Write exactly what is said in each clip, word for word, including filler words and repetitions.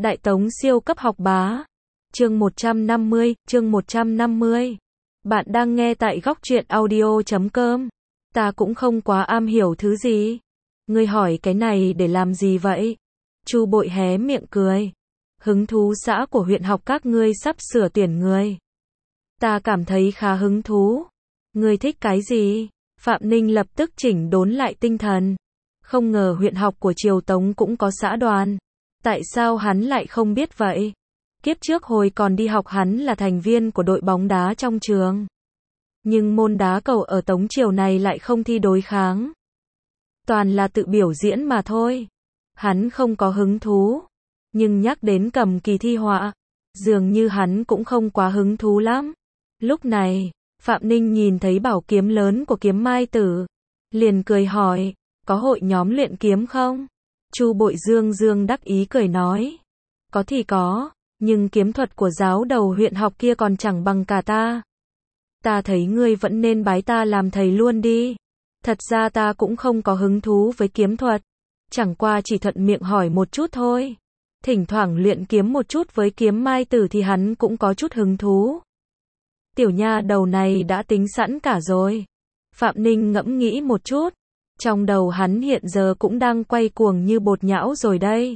Đại Tống siêu cấp học bá. Chương một trăm năm mươi, chương một trăm năm mươi. Bạn đang nghe tại góc truyện audio chấm com. Ta cũng không quá am hiểu thứ gì. Ngươi hỏi cái này để làm gì vậy? Chu Bội hé miệng cười. Hứng thú xã của huyện học các ngươi sắp sửa tuyển người. Ta cảm thấy khá hứng thú. Ngươi thích cái gì? Phạm Ninh lập tức chỉnh đốn lại tinh thần. Không ngờ huyện học của Triều Tống cũng có xã đoàn. Tại sao hắn lại không biết vậy? Kiếp trước hồi còn đi học hắn là thành viên của đội bóng đá trong trường. Nhưng môn đá cầu ở Tống Triều này lại không thi đối kháng. Toàn là tự biểu diễn mà thôi. Hắn không có hứng thú. Nhưng nhắc đến cầm kỳ thi họa, dường như hắn cũng không quá hứng thú lắm. Lúc này, Phạm Ninh nhìn thấy bảo kiếm lớn của Kiếm Mai Tử. Liền cười hỏi, có hội nhóm luyện kiếm không? Chu Bội dương dương đắc ý cười nói. Có thì có, nhưng kiếm thuật của giáo đầu huyện học kia còn chẳng bằng cả ta. Ta thấy ngươi vẫn nên bái ta làm thầy luôn đi. Thật ra ta cũng không có hứng thú với kiếm thuật. Chẳng qua chỉ thuận miệng hỏi một chút thôi. Thỉnh thoảng luyện kiếm một chút với Kiếm Mai Tử thì hắn cũng có chút hứng thú. Tiểu nha đầu này đã tính sẵn cả rồi. Phạm Ninh ngẫm nghĩ một chút. Trong đầu hắn hiện giờ cũng đang quay cuồng như bột nhão rồi đây.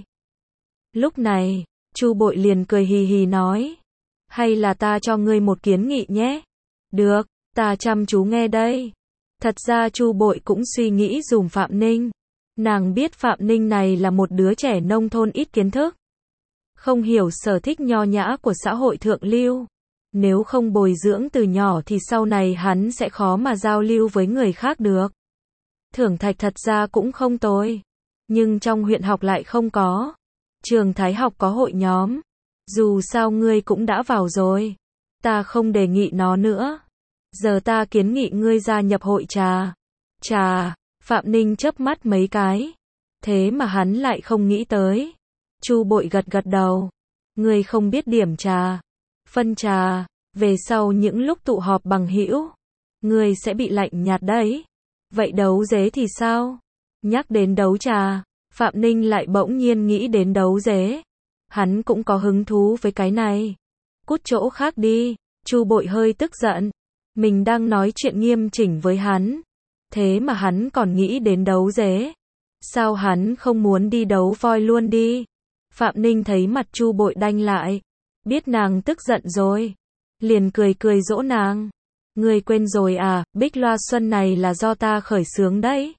Lúc này, Chu Bội liền cười hì hì nói. Hay là ta cho ngươi một kiến nghị nhé? Được, ta chăm chú nghe đây. Thật ra Chu Bội cũng suy nghĩ dùm Phạm Ninh. Nàng biết Phạm Ninh này là một đứa trẻ nông thôn ít kiến thức. Không hiểu sở thích nho nhã của xã hội thượng lưu. Nếu không bồi dưỡng từ nhỏ thì sau này hắn sẽ khó mà giao lưu với người khác được. Thưởng thạch thật ra cũng không tồi. Nhưng trong huyện học lại không có. Trường Thái học có hội nhóm. Dù sao ngươi cũng đã vào rồi. Ta không đề nghị nó nữa. Giờ ta kiến nghị ngươi gia nhập hội trà. Trà, Phạm Ninh chớp mắt mấy cái. Thế mà hắn lại không nghĩ tới. Chu Bội gật gật đầu. Ngươi không biết điểm trà. Phân trà, về sau những lúc tụ họp bằng hữu, ngươi sẽ bị lạnh nhạt đấy. Vậy đấu dế thì sao? Nhắc đến đấu trà, Phạm Ninh lại bỗng nhiên nghĩ đến đấu dế. Hắn cũng có hứng thú với cái này. Cút chỗ khác đi, Chu Bội hơi tức giận. Mình đang nói chuyện nghiêm chỉnh với hắn. Thế mà hắn còn nghĩ đến đấu dế. Sao hắn không muốn đi đấu voi luôn đi? Phạm Ninh thấy mặt Chu Bội đanh lại. Biết nàng tức giận rồi. Liền cười cười dỗ nàng. Ngươi quên rồi à, Bích Loa Xuân này là do ta khởi xướng đấy.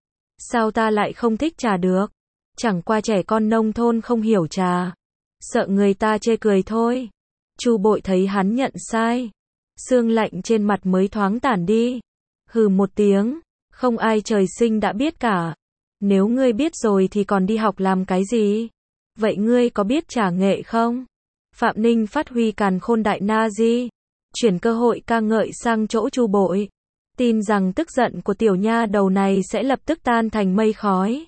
Sao ta lại không thích trà được? Chẳng qua trẻ con nông thôn không hiểu trà. Sợ người ta chê cười thôi. Chu Bội thấy hắn nhận sai. Sương lạnh trên mặt mới thoáng tản đi. Hừ một tiếng. Không ai trời sinh đã biết cả. Nếu ngươi biết rồi thì còn đi học làm cái gì? Vậy ngươi có biết trà nghệ không? Phạm Ninh phát huy càn khôn đại na di. Chuyển cơ hội ca ngợi sang chỗ Chu Bội. Tin rằng tức giận của tiểu nha đầu này sẽ lập tức tan thành mây khói.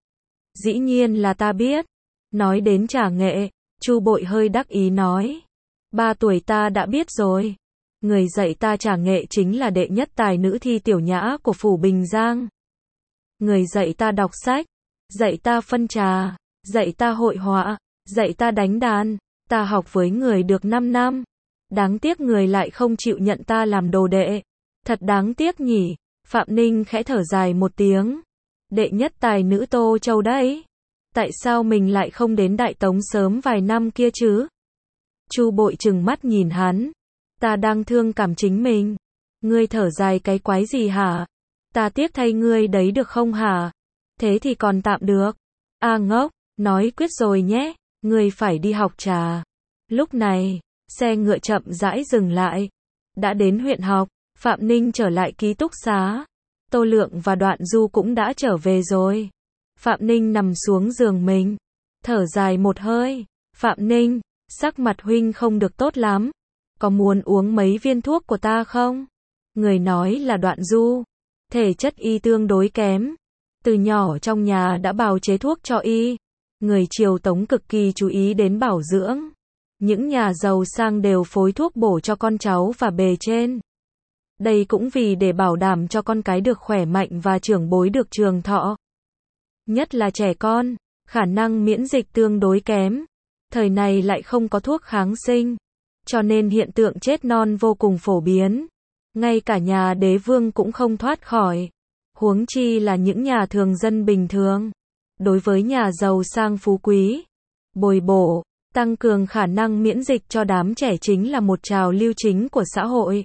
Dĩ nhiên là ta biết. Nói đến trà nghệ, Chu Bội hơi đắc ý nói. Ba tuổi ta đã biết rồi. Người dạy ta trà nghệ chính là đệ nhất tài nữ thi tiểu nhã của phủ Bình Giang. Người dạy ta đọc sách, dạy ta phân trà, dạy ta hội họa, dạy ta đánh đàn. Ta học với người được năm năm. Đáng tiếc người lại không chịu nhận ta làm đồ đệ. Thật đáng tiếc nhỉ. Phạm Ninh khẽ thở dài một tiếng. Đệ nhất tài nữ Tô Châu đấy. Tại sao mình lại không đến Đại Tống sớm vài năm kia chứ? Chu Bội trừng mắt nhìn hắn. Ta đang thương cảm chính mình. Ngươi thở dài cái quái gì hả? Ta tiếc thay ngươi đấy được không hả? Thế thì còn tạm được. A ngốc, nói quyết rồi nhé. Ngươi phải đi học trà. Lúc này, xe ngựa chậm rãi dừng lại. Đã đến huyện học, Phạm Ninh trở lại ký túc xá. Tô Lượng và Đoạn Du cũng đã trở về rồi. Phạm Ninh nằm xuống giường mình. Thở dài một hơi. Phạm Ninh, sắc mặt huynh không được tốt lắm. Có muốn uống mấy viên thuốc của ta không? Người nói là Đoạn Du. Thể chất y tương đối kém. Từ nhỏ trong nhà đã bào chế thuốc cho y. Người Triều Tống cực kỳ chú ý đến bảo dưỡng. Những nhà giàu sang đều phối thuốc bổ cho con cháu và bề trên. Đây cũng vì để bảo đảm cho con cái được khỏe mạnh và trưởng bối được trường thọ. Nhất là trẻ con, khả năng miễn dịch tương đối kém. Thời này lại không có thuốc kháng sinh, cho nên hiện tượng chết non vô cùng phổ biến. Ngay cả nhà đế vương cũng không thoát khỏi. Huống chi là những nhà thường dân bình thường. Đối với nhà giàu sang phú quý, bồi bổ, tăng cường khả năng miễn dịch cho đám trẻ chính là một trào lưu chính của xã hội.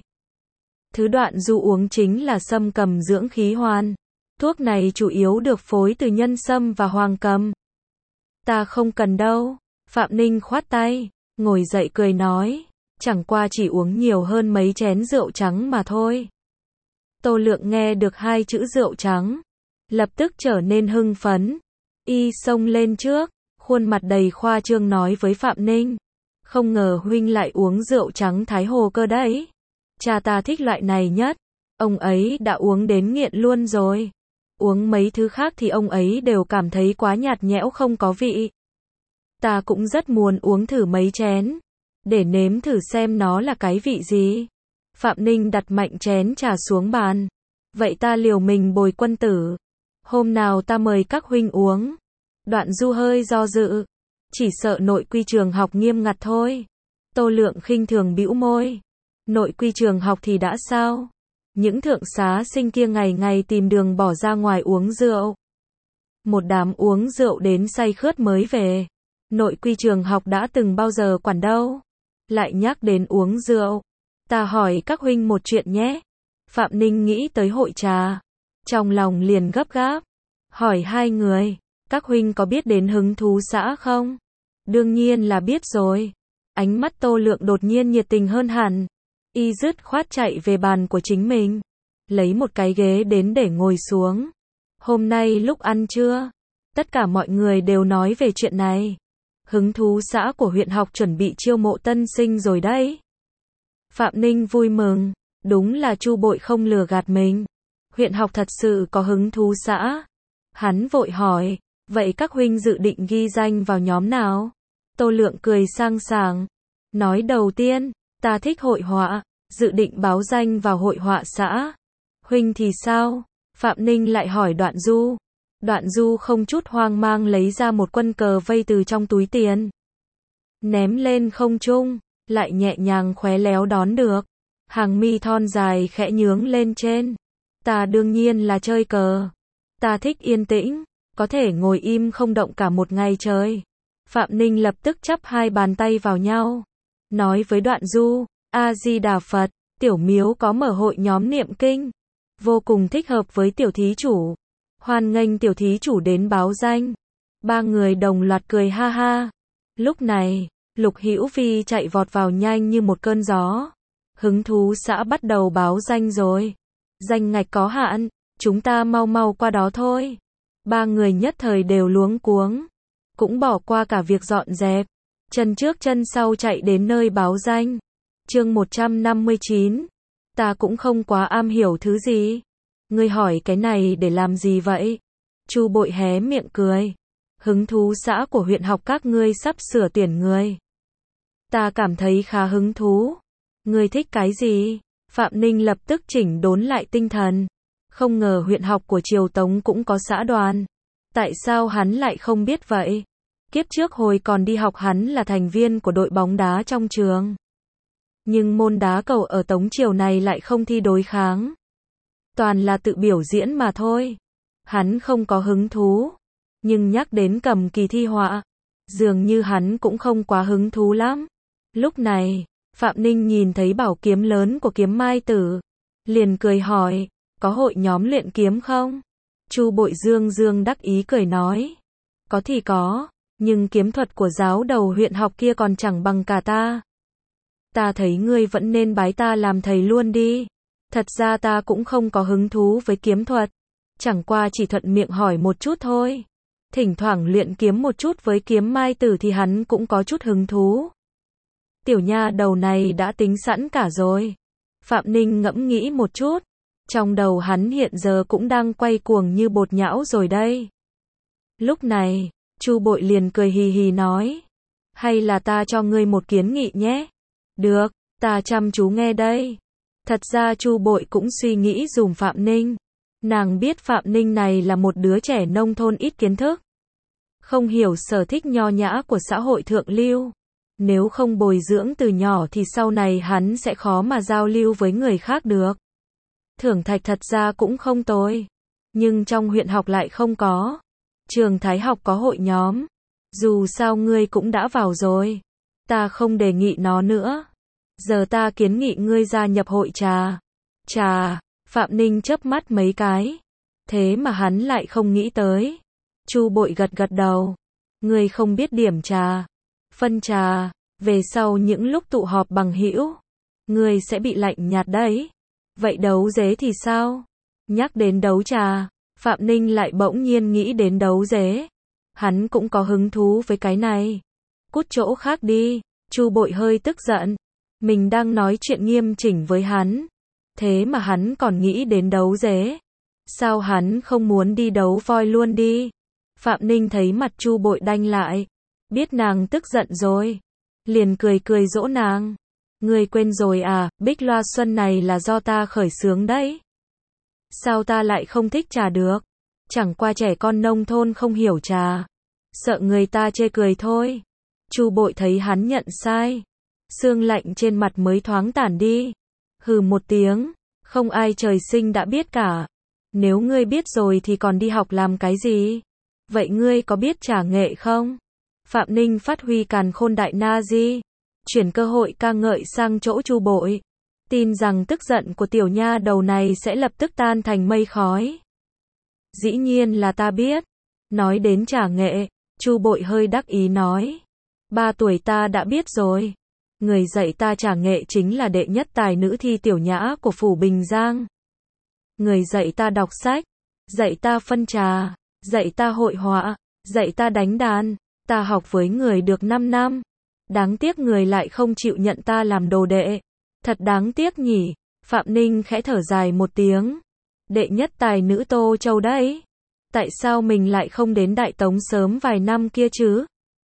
Thứ Đoạn Du uống chính là sâm cầm dưỡng khí hoàn. Thuốc này chủ yếu được phối từ nhân sâm và hoàng cầm. Ta không cần đâu. Phạm Ninh khoát tay, ngồi dậy cười nói, chẳng qua chỉ uống nhiều hơn mấy chén rượu trắng mà thôi. Tô Lượng nghe được hai chữ rượu trắng, lập tức trở nên hưng phấn. Y xông lên trước, khuôn mặt đầy khoa trương nói với Phạm Ninh, không ngờ huynh lại uống rượu trắng Thái Hồ cơ đấy. Cha ta thích loại này nhất, ông ấy đã uống đến nghiện luôn rồi. Uống mấy thứ khác thì ông ấy đều cảm thấy quá nhạt nhẽo không có vị. Ta cũng rất muốn uống thử mấy chén, để nếm thử xem nó là cái vị gì. Phạm Ninh đặt mạnh chén trà xuống bàn. Vậy ta liều mình bồi quân tử. Hôm nào ta mời các huynh uống. Đoạn Du hơi do dự. Chỉ sợ nội quy trường học nghiêm ngặt thôi. Tô Lượng khinh thường bĩu môi. Nội quy trường học thì đã sao? Những thượng xá sinh kia ngày ngày tìm đường bỏ ra ngoài uống rượu. Một đám uống rượu đến say khướt mới về. Nội quy trường học đã từng bao giờ quản đâu. Lại nhắc đến uống rượu. Ta hỏi các huynh một chuyện nhé. Phạm Ninh nghĩ tới hội trà. Trong lòng liền gấp gáp. Hỏi hai người. Các huynh có biết đến hứng thú xã không? Đương nhiên là biết rồi. Ánh mắt Tô Lượng đột nhiên nhiệt tình hơn hẳn. Y dứt khoát chạy về bàn của chính mình. Lấy một cái ghế đến để ngồi xuống. Hôm nay lúc ăn trưa, tất cả mọi người đều nói về chuyện này. Hứng thú xã của huyện học chuẩn bị chiêu mộ tân sinh rồi đấy. Phạm Ninh vui mừng. Đúng là Chu Bội không lừa gạt mình. Huyện học thật sự có hứng thú xã. Hắn vội hỏi. Vậy các huynh dự định ghi danh vào nhóm nào? Tô Lượng cười sang sảng. Nói đầu tiên, ta thích hội họa. Dự định báo danh vào hội họa xã. Huynh thì sao? Phạm Ninh lại hỏi Đoạn Du. Đoạn Du không chút hoang mang lấy ra một quân cờ vây từ trong túi tiền. Ném lên không trung, lại nhẹ nhàng khéo léo đón được. Hàng mi thon dài khẽ nhướng lên trên. Ta đương nhiên là chơi cờ. Ta thích yên tĩnh, có thể ngồi im không động cả một ngày trời. Phạm Ninh lập tức chắp hai bàn tay vào nhau. Nói với Đoạn Du, A-di-đà Phật, tiểu miếu có mở hội nhóm niệm kinh. Vô cùng thích hợp với tiểu thí chủ. Hoan nghênh tiểu thí chủ đến báo danh. Ba người đồng loạt cười ha ha. Lúc này, Lục Hữu Vi chạy vọt vào nhanh như một cơn gió. Hứng thú xã bắt đầu báo danh rồi. Danh ngạch có hạn, chúng ta mau mau qua đó thôi. Ba người nhất thời đều luống cuống. Cũng bỏ qua cả việc dọn dẹp. Chân trước chân sau chạy đến nơi báo danh. Chương một trăm năm mươi chín. Ta cũng không quá am hiểu thứ gì. Ngươi hỏi cái này để làm gì vậy? Chu Bội hé miệng cười. Hứng thú xã của huyện học các ngươi sắp sửa tuyển người. Ta cảm thấy khá hứng thú. Ngươi thích cái gì? Phạm Ninh lập tức chỉnh đốn lại tinh thần. Không ngờ huyện học của Triều Tống cũng có xã đoàn. Tại sao hắn lại không biết vậy? Kiếp trước hồi còn đi học hắn là thành viên của đội bóng đá trong trường. Nhưng môn đá cầu ở Tống Triều này lại không thi đối kháng. Toàn là tự biểu diễn mà thôi. Hắn không có hứng thú. Nhưng nhắc đến cầm kỳ thi họa, dường như hắn cũng không quá hứng thú lắm. Lúc này, Phạm Ninh nhìn thấy bảo kiếm lớn của Kiếm Mai Tử. Liền cười hỏi, có hội nhóm luyện kiếm không? Chu Bội dương dương đắc ý cười nói. Có thì có, nhưng kiếm thuật của giáo đầu huyện học kia còn chẳng bằng cả ta. Ta thấy ngươi vẫn nên bái ta làm thầy luôn đi. Thật ra ta cũng không có hứng thú với kiếm thuật. Chẳng qua chỉ thuận miệng hỏi một chút thôi. Thỉnh thoảng luyện kiếm một chút với Kiếm Mai Tử thì hắn cũng có chút hứng thú. Tiểu nha đầu này đã tính sẵn cả rồi. Phạm Ninh ngẫm nghĩ một chút. Trong đầu hắn hiện giờ cũng đang quay cuồng như bột nhão rồi đây. Lúc này, Chu Bội liền cười hì hì nói. Hay là ta cho ngươi một kiến nghị nhé? Được, ta chăm chú nghe đây. Thật ra Chu Bội cũng suy nghĩ dùm Phạm Ninh. Nàng biết Phạm Ninh này là một đứa trẻ nông thôn ít kiến thức. không hiểu sở thích nho nhã của xã hội thượng lưu. Nếu không bồi dưỡng từ nhỏ thì sau này hắn sẽ khó mà giao lưu với người khác được. Thưởng thạch thật ra cũng không tồi. Nhưng trong huyện học lại không có. Trường Thái học có hội nhóm. Dù sao ngươi cũng đã vào rồi. Ta không đề nghị nó nữa. Giờ ta kiến nghị ngươi gia nhập hội trà. Trà, Phạm Ninh chớp mắt mấy cái. Thế mà hắn lại không nghĩ tới. Chu Bội gật gật đầu. Ngươi không biết điểm trà. Phân trà, về sau những lúc tụ họp bằng hữu, ngươi sẽ bị lạnh nhạt đấy. Vậy đấu dế thì sao? Nhắc đến đấu trà, Phạm Ninh lại bỗng nhiên nghĩ đến đấu dế. Hắn cũng có hứng thú với cái này. Cút chỗ khác đi, Chu Bội hơi tức giận. Mình đang nói chuyện nghiêm chỉnh với hắn. Thế mà hắn còn nghĩ đến đấu dế. Sao hắn không muốn đi đấu voi luôn đi? Phạm Ninh thấy mặt Chu Bội đanh lại. Biết nàng tức giận rồi. Liền cười cười dỗ nàng. Ngươi quên rồi à, Bích Loa Xuân này là do ta khởi xướng đấy. Sao ta lại không thích trà được? Chẳng qua trẻ con nông thôn không hiểu trà. Sợ người ta chê cười thôi. Chu Bội thấy hắn nhận sai. Sương lạnh trên mặt mới thoáng tản đi. Hừ một tiếng. Không ai trời sinh đã biết cả. Nếu ngươi biết rồi thì còn đi học làm cái gì? Vậy ngươi có biết trà nghệ không? Phạm Ninh phát huy càn khôn đại na di. Chuyển cơ hội ca ngợi sang chỗ Chu Bội. Tin rằng tức giận của tiểu nha đầu này sẽ lập tức tan thành mây khói. Dĩ nhiên là ta biết. Nói đến trà nghệ, Chu Bội hơi đắc ý nói. Ba tuổi ta đã biết rồi. Người dạy ta trà nghệ chính là đệ nhất tài nữ thi tiểu nhã của phủ Bình Giang. Người dạy ta đọc sách, dạy ta phân trà, dạy ta hội họa, dạy ta đánh đàn. Ta học với người được năm năm. Đáng tiếc người lại không chịu nhận ta làm đồ đệ. Thật đáng tiếc nhỉ. Phạm Ninh khẽ thở dài một tiếng. Đệ nhất tài nữ Tô Châu đấy. Tại sao mình lại không đến Đại Tống sớm vài năm kia chứ?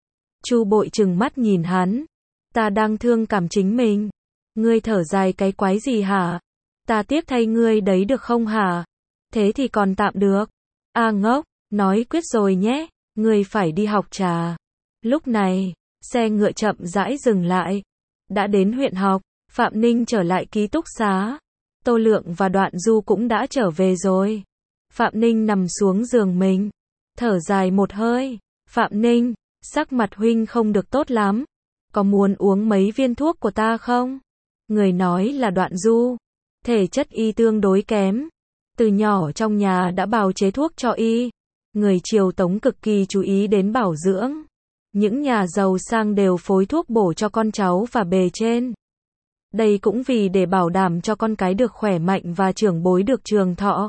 Chu Bội trừng mắt nhìn hắn. Ta đang thương cảm chính mình. Ngươi thở dài cái quái gì hả? Ta tiếp thay ngươi đấy được không hả? Thế thì còn tạm được. A ngốc, nói quyết rồi nhé. Ngươi phải đi học trà. Lúc này, xe ngựa chậm rãi dừng lại. Đã đến huyện học, Phạm Ninh trở lại ký túc xá. Tô Lượng và Đoạn Du cũng đã trở về rồi. Phạm Ninh nằm xuống giường mình. Thở dài một hơi. Phạm Ninh, sắc mặt huynh không được tốt lắm. Có muốn uống mấy viên thuốc của ta không? Người nói là Đoạn Du. Thể chất y tương đối kém. Từ nhỏ trong nhà đã bào chế thuốc cho y. Người Triều Tống cực kỳ chú ý đến bảo dưỡng. Những nhà giàu sang đều phối thuốc bổ cho con cháu và bề trên. Đây cũng vì để bảo đảm cho con cái được khỏe mạnh và trưởng bối được trường thọ.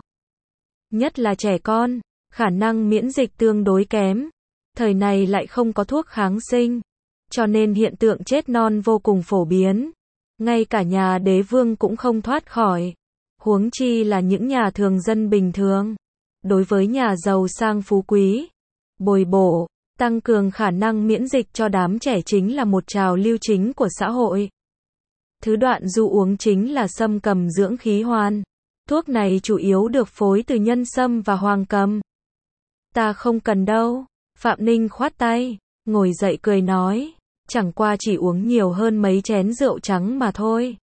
Nhất là trẻ con, khả năng miễn dịch tương đối kém. Thời này lại không có thuốc kháng sinh. Cho nên hiện tượng chết non vô cùng phổ biến. Ngay cả nhà đế vương cũng không thoát khỏi. Huống chi là những nhà thường dân bình thường. Đối với nhà giàu sang phú quý, bồi bổ, tăng cường khả năng miễn dịch cho đám trẻ chính là một trào lưu chính của xã hội. Thứ Đoạn Du uống chính là sâm cầm dưỡng khí hoàn. Thuốc này chủ yếu được phối từ nhân sâm và hoàng cầm. Ta không cần đâu. Phạm Ninh khoát tay, ngồi dậy cười nói. Chẳng qua chỉ uống nhiều hơn mấy chén rượu trắng mà thôi.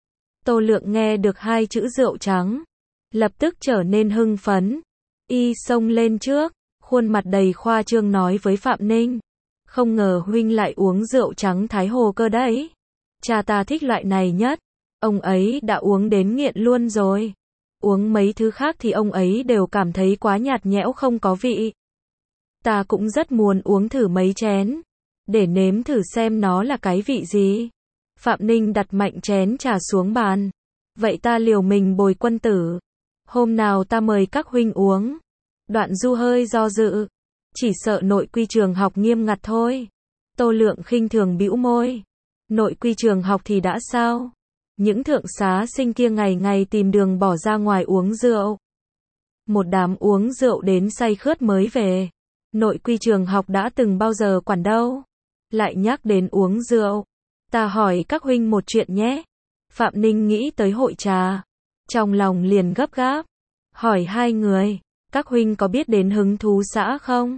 Tô Lượng nghe được hai chữ rượu trắng. Lập tức trở nên hưng phấn. Y xông lên trước, khuôn mặt đầy khoa trương nói với Phạm Ninh. Không ngờ huynh lại uống rượu trắng Thái Hồ cơ đấy. Cha ta thích loại này nhất. Ông ấy đã uống đến nghiện luôn rồi. Uống mấy thứ khác thì ông ấy đều cảm thấy quá nhạt nhẽo không có vị. Ta cũng rất muốn uống thử mấy chén. Để nếm thử xem nó là cái vị gì. Phạm Ninh đặt mạnh chén trà xuống bàn. Vậy ta liều mình bồi quân tử. Hôm nào ta mời các huynh uống. Đoạn Du hơi do dự. Chỉ sợ nội quy trường học nghiêm ngặt thôi. Tô Lượng khinh thường bĩu môi. Nội quy trường học thì đã sao? Những thượng xá sinh kia ngày ngày tìm đường bỏ ra ngoài uống rượu. Một đám uống rượu đến say khướt mới về. Nội quy trường học đã từng bao giờ quản đâu. Lại nhắc đến uống rượu. Ta hỏi các huynh một chuyện nhé. Phạm Ninh nghĩ tới hội trà. Trong lòng liền gấp gáp. Hỏi hai người. Các huynh có biết đến hứng thú xã không?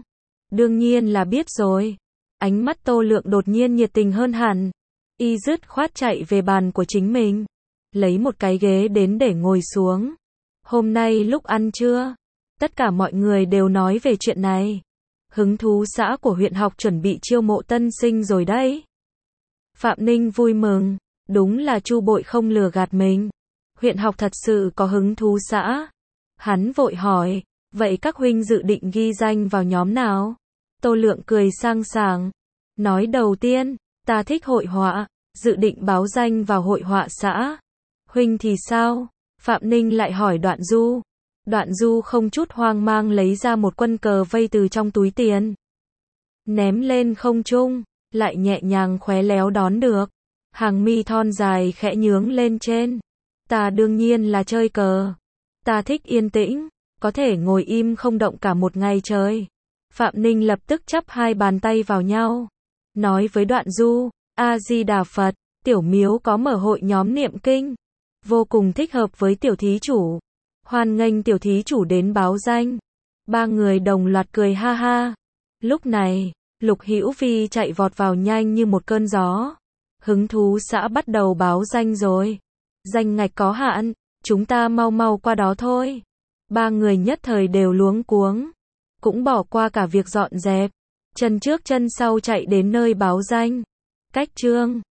Đương nhiên là biết rồi. Ánh mắt Tô Lượng đột nhiên nhiệt tình hơn hẳn. Y dứt khoát chạy về bàn của chính mình. Lấy một cái ghế đến để ngồi xuống. Hôm nay lúc ăn trưa, tất cả mọi người đều nói về chuyện này. Hứng thú xã của huyện học chuẩn bị chiêu mộ tân sinh rồi đấy. Phạm Ninh vui mừng. Đúng là Chu Bội không lừa gạt mình. Huyện học thật sự có hứng thú xã. Hắn vội hỏi, vậy các huynh dự định ghi danh vào nhóm nào? Tô Lượng cười sang sảng. Nói đầu tiên, ta thích hội họa, dự định báo danh vào hội họa xã. Huynh thì sao? Phạm Ninh lại hỏi Đoạn Du. Đoạn Du không chút hoang mang lấy ra một quân cờ vây từ trong túi tiền. Ném lên không trung, lại nhẹ nhàng khéo léo đón được. Hàng mi thon dài khẽ nhướng lên trên. Ta đương nhiên là chơi cờ. Ta thích yên tĩnh, có thể ngồi im không động cả một ngày trời. Phạm Ninh lập tức chắp hai bàn tay vào nhau. Nói với Đoạn Du, A-di-đà Phật, tiểu miếu có mở hội nhóm niệm kinh. Vô cùng thích hợp với tiểu thí chủ. Hoan nghênh tiểu thí chủ đến báo danh. Ba người đồng loạt cười ha ha. Lúc này, Lục Hữu Vi chạy vọt vào nhanh như một cơn gió. Hứng thú xã bắt đầu báo danh rồi. Danh ngạch có hạn, chúng ta mau mau qua đó thôi. Ba người nhất thời đều luống cuống. Cũng bỏ qua cả việc dọn dẹp. Chân trước chân sau chạy đến nơi báo danh. Cách chương